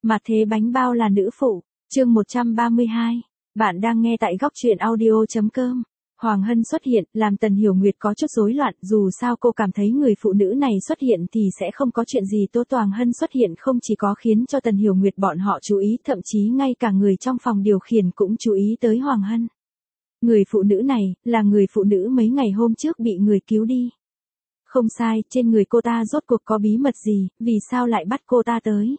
Mà thế bánh bao là nữ phụ, chương 132. Bạn đang nghe tại góc truyện audio.com. Hoàng Hân xuất hiện, làm Tần Hiểu Nguyệt có chút rối loạn, dù sao cô cảm thấy người phụ nữ này xuất hiện thì sẽ không có chuyện gì tốt. Hoàng Hân xuất hiện không chỉ có khiến cho Tần Hiểu Nguyệt bọn họ chú ý, thậm chí ngay cả người trong phòng điều khiển cũng chú ý tới Hoàng Hân. Người phụ nữ này, là người phụ nữ mấy ngày hôm trước bị người cứu đi. Không sai, trên người cô ta rốt cuộc có bí mật gì, vì sao lại bắt cô ta tới?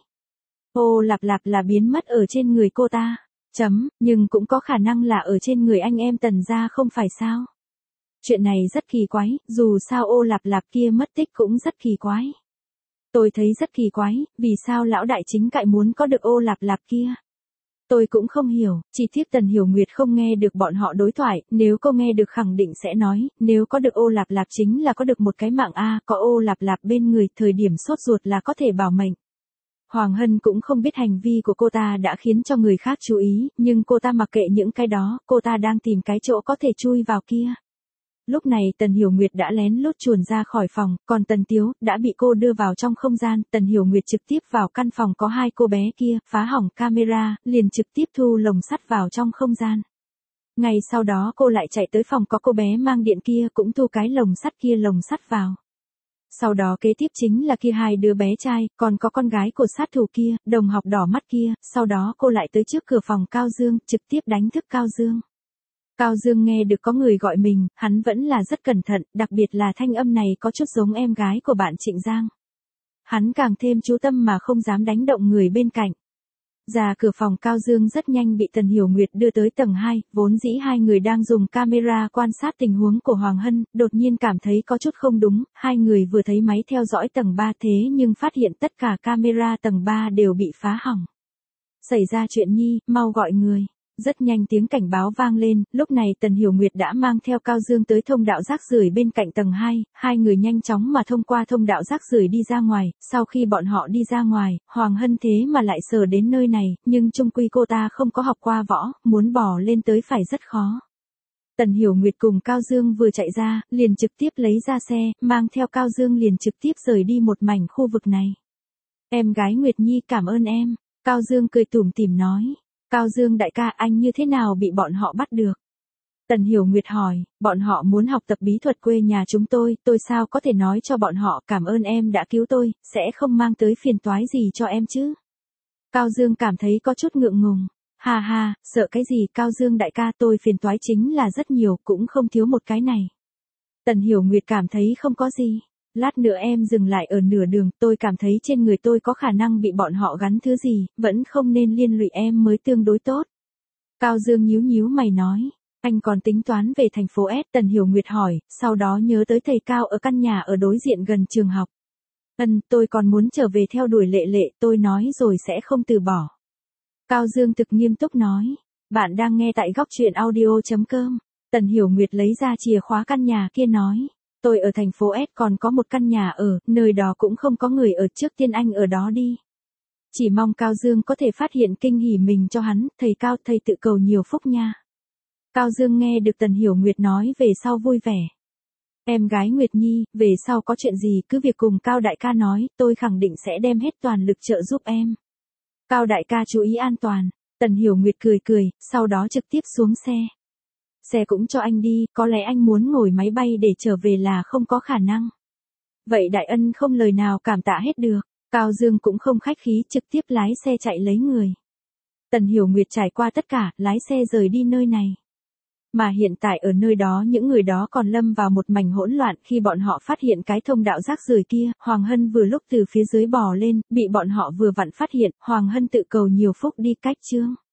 Ô lạp lạp là biến mất ở trên người cô ta. Nhưng cũng có khả năng là ở trên người anh em Tần gia không phải sao? Chuyện này rất kỳ quái, dù sao ô lạp lạp kia mất tích cũng rất kỳ quái. Tôi thấy rất kỳ quái, vì sao lão đại chính cại muốn có được ô lạp lạp kia? Tôi cũng không hiểu, chỉ tiếc Tần Hiểu Nguyệt không nghe được bọn họ đối thoại, nếu cô nghe được khẳng định sẽ nói, nếu có được ô lạp lạp chính là có được một cái mạng a, có ô lạp lạp bên người, thời điểm sốt ruột là có thể bảo mệnh. Hoàng Hân cũng không biết hành vi của cô ta đã khiến cho người khác chú ý, nhưng cô ta mặc kệ những cái đó, cô ta đang tìm cái chỗ có thể chui vào kia. Lúc này Tần Hiểu Nguyệt đã lén lút chuồn ra khỏi phòng, còn Tần Tiếu đã bị cô đưa vào trong không gian. Tần Hiểu Nguyệt trực tiếp vào căn phòng có hai cô bé kia, phá hỏng camera, liền trực tiếp thu lồng sắt vào trong không gian. Ngay sau đó cô lại chạy tới phòng có cô bé mang điện kia, cũng thu cái lồng sắt vào. Sau đó kế tiếp chính là kia hai đứa bé trai, còn có con gái của sát thủ kia, đồng học đỏ mắt kia. Sau đó cô lại tới trước cửa phòng Cao Dương, trực tiếp đánh thức Cao Dương. Cao Dương nghe được có người gọi mình, hắn vẫn là rất cẩn thận, đặc biệt là thanh âm này có chút giống em gái của bạn Trịnh Giang. Hắn càng thêm chú tâm mà không dám đánh động người bên cạnh. Ra cửa phòng Cao Dương rất nhanh bị Tần Hiểu Nguyệt đưa tới tầng 2, vốn dĩ hai người đang dùng camera quan sát tình huống của Hoàng Hân, đột nhiên cảm thấy có chút không đúng, hai người vừa thấy máy theo dõi tầng 3 thế nhưng phát hiện tất cả camera tầng 3 đều bị phá hỏng. Xảy ra chuyện nhi, mau gọi người. Rất nhanh tiếng cảnh báo vang lên, lúc này Tần Hiểu Nguyệt đã mang theo Cao Dương tới thông đạo rác rưởi bên cạnh tầng 2, hai người nhanh chóng mà thông qua thông đạo rác rưởi đi ra ngoài. Sau khi bọn họ đi ra ngoài, Hoàng Hân thế mà lại sờ đến nơi này, nhưng chung quy cô ta không có học qua võ, muốn bò lên tới phải rất khó. Tần Hiểu Nguyệt cùng Cao Dương vừa chạy ra, liền trực tiếp lấy ra xe, mang theo Cao Dương liền trực tiếp rời đi một mảnh khu vực này. Em gái Nguyệt Nhi cảm ơn em, Cao Dương cười tủm tỉm nói. Cao Dương đại ca, anh như thế nào bị bọn họ bắt được? Tần Hiểu Nguyệt hỏi, bọn họ muốn học tập bí thuật quê nhà chúng tôi sao có thể nói cho bọn họ cảm ơn em đã cứu tôi, sẽ không mang tới phiền toái gì cho em chứ? Cao Dương cảm thấy có chút ngượng ngùng. Ha ha, sợ cái gì Cao Dương đại ca, tôi phiền toái chính là rất nhiều, cũng không thiếu một cái này. Tần Hiểu Nguyệt cảm thấy không có gì. Lát nữa em dừng lại ở nửa đường, tôi cảm thấy trên người tôi có khả năng bị bọn họ gắn thứ gì, vẫn không nên liên lụy em mới tương đối tốt. Cao Dương nhíu nhíu mày nói, anh còn tính toán về thành phố S? Tần Hiểu Nguyệt hỏi, sau đó nhớ tới thầy Cao ở căn nhà ở đối diện gần trường học. Tôi còn muốn trở về theo đuổi Lệ Lệ, tôi nói rồi sẽ không từ bỏ. Cao Dương thực nghiêm túc nói, bạn đang nghe tại góc truyện audio.com. Tần Hiểu Nguyệt lấy ra chìa khóa căn nhà kia nói. Tôi ở thành phố S còn có một căn nhà ở, nơi đó cũng không có người ở, trước tiên anh ở đó đi. Chỉ mong Cao Dương có thể phát hiện kinh hỉ mình cho hắn, thầy Cao, thầy tự cầu nhiều phúc nha. Cao Dương nghe được Tần Hiểu Nguyệt nói về sau vui vẻ. Em gái Nguyệt Nhi, về sau có chuyện gì cứ việc cùng Cao đại ca nói, tôi khẳng định sẽ đem hết toàn lực trợ giúp em. Cao đại ca chú ý an toàn. Tần Hiểu Nguyệt cười cười, sau đó trực tiếp xuống xe. Xe cũng cho anh đi, có lẽ anh muốn ngồi máy bay để trở về là không có khả năng. Vậy đại ân không lời nào cảm tạ hết được. Cao Dương cũng không khách khí, trực tiếp lái xe chạy lấy người. Tần Hiểu Nguyệt trải qua tất cả, lái xe rời đi nơi này. Mà hiện tại ở nơi đó những người đó còn lâm vào một mảnh hỗn loạn khi bọn họ phát hiện cái thông đạo rác rưởi kia. Hoàng Hân vừa lúc từ phía dưới bò lên, bị bọn họ vừa vặn phát hiện. Hoàng Hân tự cầu nhiều phúc đi cách chương.